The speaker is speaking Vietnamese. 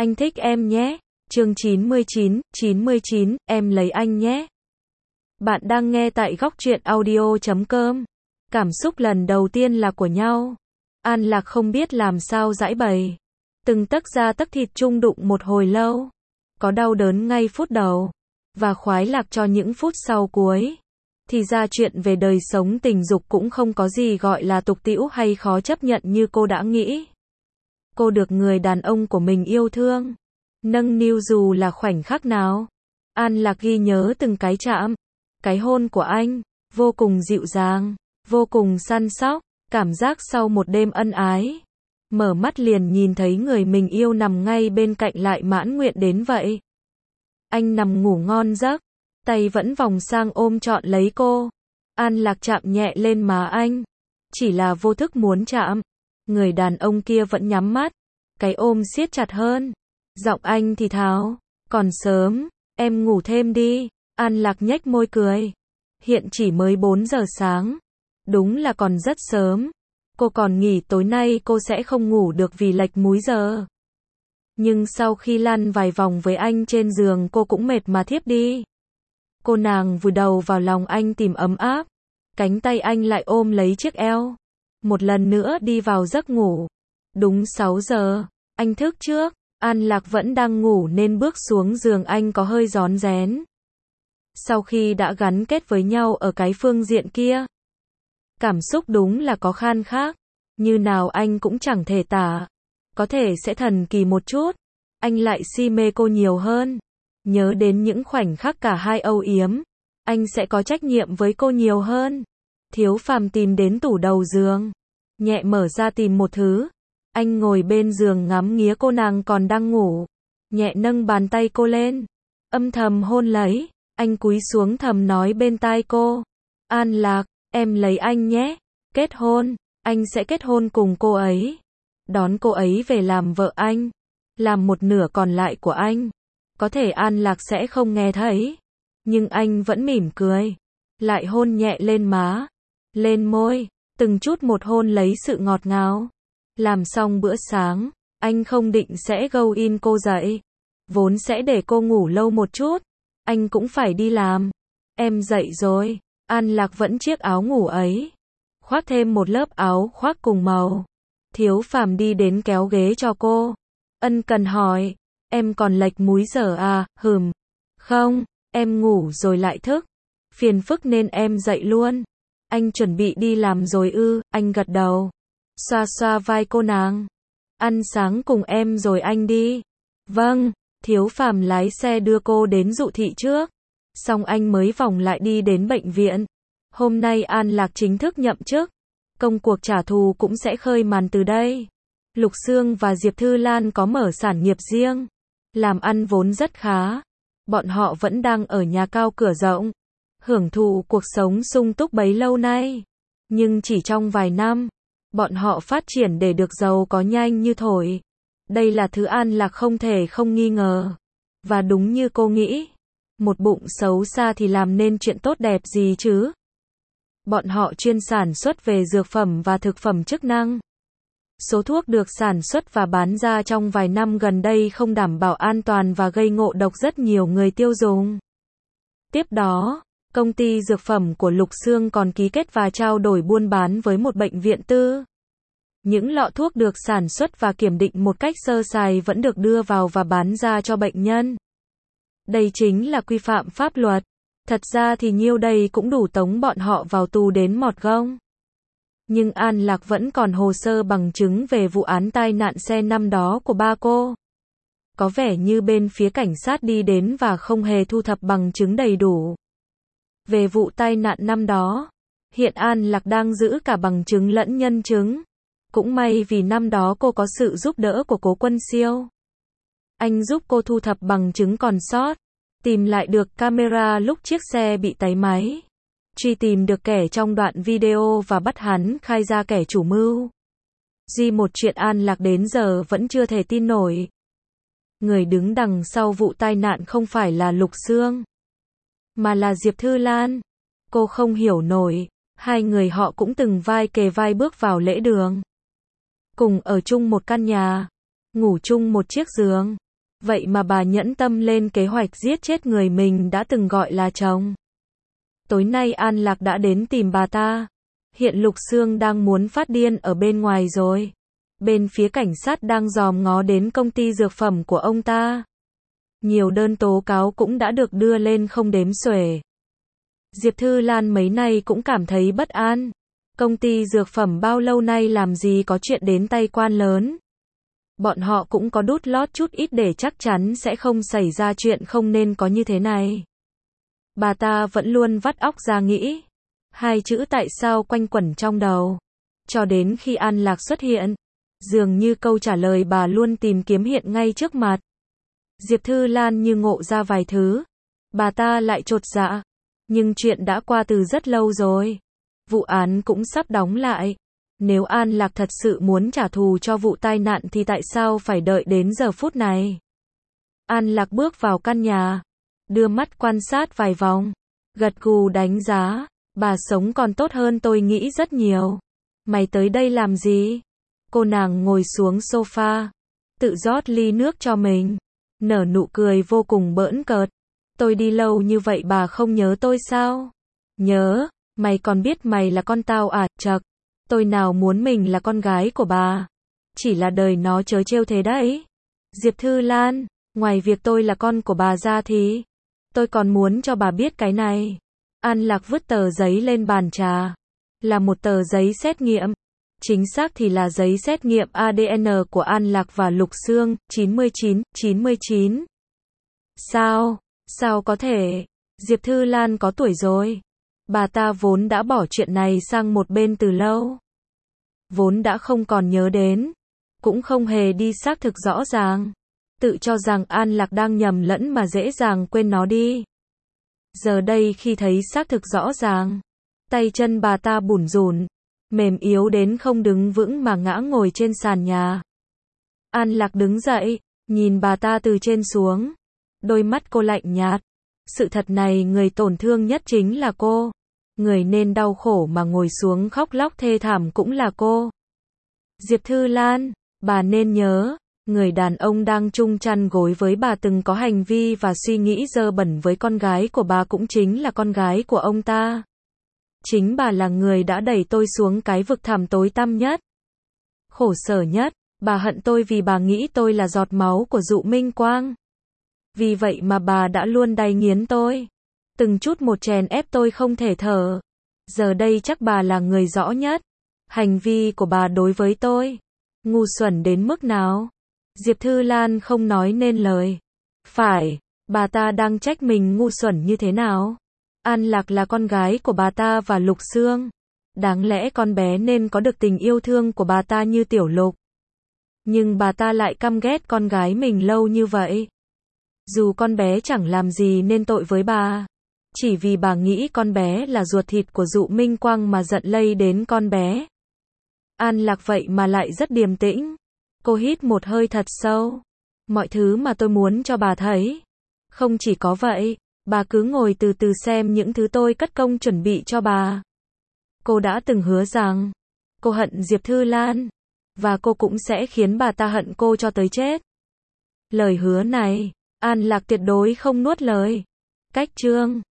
Anh thích em nhé. Chương 99, em lấy anh nhé. Bạn đang nghe tại góc truyện audio.com. Cảm xúc lần đầu tiên là của nhau. An Lạc không biết làm sao giải bày. Từng tấc da tấc thịt chung đụng một hồi lâu. Có đau đớn ngay phút đầu. Và khoái lạc cho những phút sau cuối. Thì ra chuyện về đời sống tình dục cũng không có gì gọi là tục tĩu hay khó chấp nhận như cô đã nghĩ. Cô được người đàn ông của mình yêu thương, nâng niu dù là khoảnh khắc nào. An Lạc ghi nhớ từng cái chạm, cái hôn của anh, vô cùng dịu dàng, vô cùng săn sóc, cảm giác sau một đêm ân ái. Mở mắt liền nhìn thấy người mình yêu nằm ngay bên cạnh lại mãn nguyện đến vậy. Anh nằm ngủ ngon giấc, tay vẫn vòng sang ôm trọn lấy cô. An Lạc chạm nhẹ lên má anh, chỉ là vô thức muốn chạm. Người đàn ông kia vẫn nhắm mắt, cái ôm siết chặt hơn. Giọng anh thì thào, còn sớm, em ngủ thêm đi. An Lạc nhếch môi cười. Hiện chỉ mới 4 giờ sáng. Đúng là còn rất sớm. Cô còn nghĩ tối nay cô sẽ không ngủ được vì lệch múi giờ. Nhưng sau khi lăn vài vòng với anh trên giường cô cũng mệt mà thiếp đi. Cô nàng vùi đầu vào lòng anh tìm ấm áp. Cánh tay anh lại ôm lấy chiếc eo. Một lần nữa đi vào giấc ngủ. Đúng 6 giờ, anh thức trước. An Lạc vẫn đang ngủ nên bước xuống giường anh có hơi rón rén. Sau khi đã gắn kết với nhau ở cái phương diện kia, cảm xúc đúng là có khan khác. Như nào anh cũng chẳng thể tả. Có thể sẽ thần kỳ một chút. Anh lại si mê cô nhiều hơn. Nhớ đến những khoảnh khắc cả hai âu yếm. Anh sẽ có trách nhiệm với cô nhiều hơn. Thiếu Phàm tìm đến tủ đầu giường. Nhẹ mở ra tìm một thứ. Anh ngồi bên giường ngắm nghía cô nàng còn đang ngủ. Nhẹ nâng bàn tay cô lên. Âm thầm hôn lấy. Anh cúi xuống thầm nói bên tai cô. An Lạc, em lấy anh nhé. Kết hôn. Anh sẽ kết hôn cùng cô ấy. Đón cô ấy về làm vợ anh. Làm một nửa còn lại của anh. Có thể An Lạc sẽ không nghe thấy. Nhưng anh vẫn mỉm cười. Lại hôn nhẹ lên má. Lên môi. Từng chút một hôn lấy sự ngọt ngào. Làm xong bữa sáng, anh không định sẽ go in cô dậy. Vốn sẽ để cô ngủ lâu một chút. Anh cũng phải đi làm. Em dậy rồi. An Lạc vẫn chiếc áo ngủ ấy. Khoác thêm một lớp áo khoác cùng màu. Thiếu Phàm đi đến kéo ghế cho cô. Ân cần hỏi. Em còn lệch múi giờ à? Không, em ngủ rồi lại thức. Phiền phức nên em dậy luôn. Anh chuẩn bị đi làm rồi ư? Anh gật đầu. Xoa xoa vai cô nàng. Ăn sáng cùng em rồi anh đi. Vâng. Thiếu Phàm lái xe đưa cô đến Dụ Thị trước. Xong anh mới vòng lại đi đến bệnh viện. Hôm nay An Lạc chính thức nhậm chức. Công cuộc trả thù cũng sẽ khơi màn từ đây. Lục Sương và Diệp Thư Lan có mở sản nghiệp riêng. Làm ăn vốn rất khá. Bọn họ vẫn đang ở nhà cao cửa rộng. Hưởng thụ cuộc sống sung túc bấy lâu nay. Nhưng chỉ trong vài năm, bọn họ phát triển để được giàu có nhanh như thổi. Đây là thứ An Lạc không thể không nghi ngờ. Và đúng như cô nghĩ. Một bụng xấu xa thì làm nên chuyện tốt đẹp gì chứ? Bọn họ chuyên sản xuất về dược phẩm và thực phẩm chức năng. Số thuốc được sản xuất và bán ra trong vài năm gần đây không đảm bảo an toàn và gây ngộ độc rất nhiều người tiêu dùng. Tiếp đó, công ty dược phẩm của Lục Sương còn ký kết và trao đổi buôn bán với một bệnh viện tư. Những lọ thuốc được sản xuất và kiểm định một cách sơ sài vẫn được đưa vào và bán ra cho bệnh nhân. Đây chính là quy phạm pháp luật. Thật ra thì nhiêu đây cũng đủ tống bọn họ vào tù đến mọt gông. Nhưng An Lạc vẫn còn hồ sơ bằng chứng về vụ án tai nạn xe năm đó của ba cô. Có vẻ như bên phía cảnh sát đi đến và không hề thu thập bằng chứng đầy đủ. Về vụ tai nạn năm đó, hiện An Lạc đang giữ cả bằng chứng lẫn nhân chứng. Cũng may vì năm đó cô có sự giúp đỡ của Cố Quân Siêu. Anh giúp cô thu thập bằng chứng còn sót. Tìm lại được camera lúc chiếc xe bị táy máy. Truy tìm được kẻ trong đoạn video và bắt hắn khai ra kẻ chủ mưu. Duy một chuyện An Lạc đến giờ vẫn chưa thể tin nổi. Người đứng đằng sau vụ tai nạn không phải là Lục Sương, mà là Diệp Thư Lan. Cô không hiểu nổi. Hai người họ cũng từng vai kề vai bước vào lễ đường. Cùng ở chung một căn nhà. Ngủ chung một chiếc giường. Vậy mà bà nhẫn tâm lên kế hoạch giết chết người mình đã từng gọi là chồng. Tối nay An Lạc đã đến tìm bà ta. Hiện Lục Xương đang muốn phát điên ở bên ngoài rồi. Bên phía cảnh sát đang dòm ngó đến công ty dược phẩm của ông ta. Nhiều đơn tố cáo cũng đã được đưa lên không đếm xuể. Diệp Thư Lan mấy nay cũng cảm thấy bất an. Công ty dược phẩm bao lâu nay làm gì có chuyện đến tay quan lớn. Bọn họ cũng có đút lót chút ít để chắc chắn sẽ không xảy ra chuyện không nên có như thế này. Bà ta vẫn luôn vắt óc ra nghĩ. Hai chữ tại sao quanh quẩn trong đầu. Cho đến khi An Lạc xuất hiện. Dường như câu trả lời bà luôn tìm kiếm hiện ngay trước mặt. Diệp Thư Lan như ngộ ra vài thứ. Bà ta lại chột dạ. Nhưng chuyện đã qua từ rất lâu rồi. Vụ án cũng sắp đóng lại. Nếu An Lạc thật sự muốn trả thù cho vụ tai nạn thì tại sao phải đợi đến giờ phút này? An Lạc bước vào căn nhà. Đưa mắt quan sát vài vòng. Gật gù đánh giá. Bà sống còn tốt hơn tôi nghĩ rất nhiều. Mày tới đây làm gì? Cô nàng ngồi xuống sofa. Tự rót ly nước cho mình. Nở nụ cười vô cùng bỡn cợt. Tôi đi lâu như vậy bà không nhớ tôi sao? Nhớ, mày còn biết mày là con tao à? Chậc, tôi nào muốn mình là con gái của bà. Chỉ là đời nó trớ trêu thế đấy. Diệp Thư Lan, ngoài việc tôi là con của bà ra thì tôi còn muốn cho bà biết cái này. An Lạc vứt tờ giấy lên bàn trà. Là một tờ giấy xét nghiệm. Chính xác thì là giấy xét nghiệm ADN của An Lạc và Lục Xương, 99. Sao? Sao có thể? Diệp Thư Lan có tuổi rồi. Bà ta vốn đã bỏ chuyện này sang một bên từ lâu. Vốn đã không còn nhớ đến. Cũng không hề đi xác thực rõ ràng. Tự cho rằng An Lạc đang nhầm lẫn mà dễ dàng quên nó đi. Giờ đây khi thấy xác thực rõ ràng. Tay chân bà ta bủn rủn. Mềm yếu đến không đứng vững mà ngã ngồi trên sàn nhà. An Lạc đứng dậy, nhìn bà ta từ trên xuống. Đôi mắt cô lạnh nhạt. Sự thật này người tổn thương nhất chính là cô. Người nên đau khổ mà ngồi xuống khóc lóc thê thảm cũng là cô. Diệp Thư Lan, bà nên nhớ, người đàn ông đang chung chăn gối với bà từng có hành vi và suy nghĩ dơ bẩn với con gái của bà cũng chính là con gái của ông ta. Chính bà là người đã đẩy tôi xuống cái vực thẳm tối tăm nhất. Khổ sở nhất, bà hận tôi vì bà nghĩ tôi là giọt máu của Dụ Minh Quang. Vì vậy mà bà đã luôn đày nghiến tôi. Từng chút một chèn ép tôi không thể thở. Giờ đây chắc bà là người rõ nhất. Hành vi của bà đối với tôi. Ngu xuẩn đến mức nào? Diệp Thư Lan không nói nên lời. Phải, bà ta đang trách mình ngu xuẩn như thế nào? An Lạc là con gái của bà ta và Lục Xương. Đáng lẽ con bé nên có được tình yêu thương của bà ta như Tiểu Lục. Nhưng bà ta lại căm ghét con gái mình lâu như vậy. Dù con bé chẳng làm gì nên tội với bà. Chỉ vì bà nghĩ con bé là ruột thịt của Dụ Minh Quang mà giận lây đến con bé. An Lạc vậy mà lại rất điềm tĩnh. Cô hít một hơi thật sâu. Mọi thứ mà tôi muốn cho bà thấy. Không chỉ có vậy, bà cứ ngồi từ từ xem những thứ tôi cất công chuẩn bị cho bà. Cô đã từng hứa rằng, cô hận Diệp Thư Lan. Và cô cũng sẽ khiến bà ta hận cô cho tới chết. Lời hứa này, An Lạc tuyệt đối không nuốt lời. Cách chương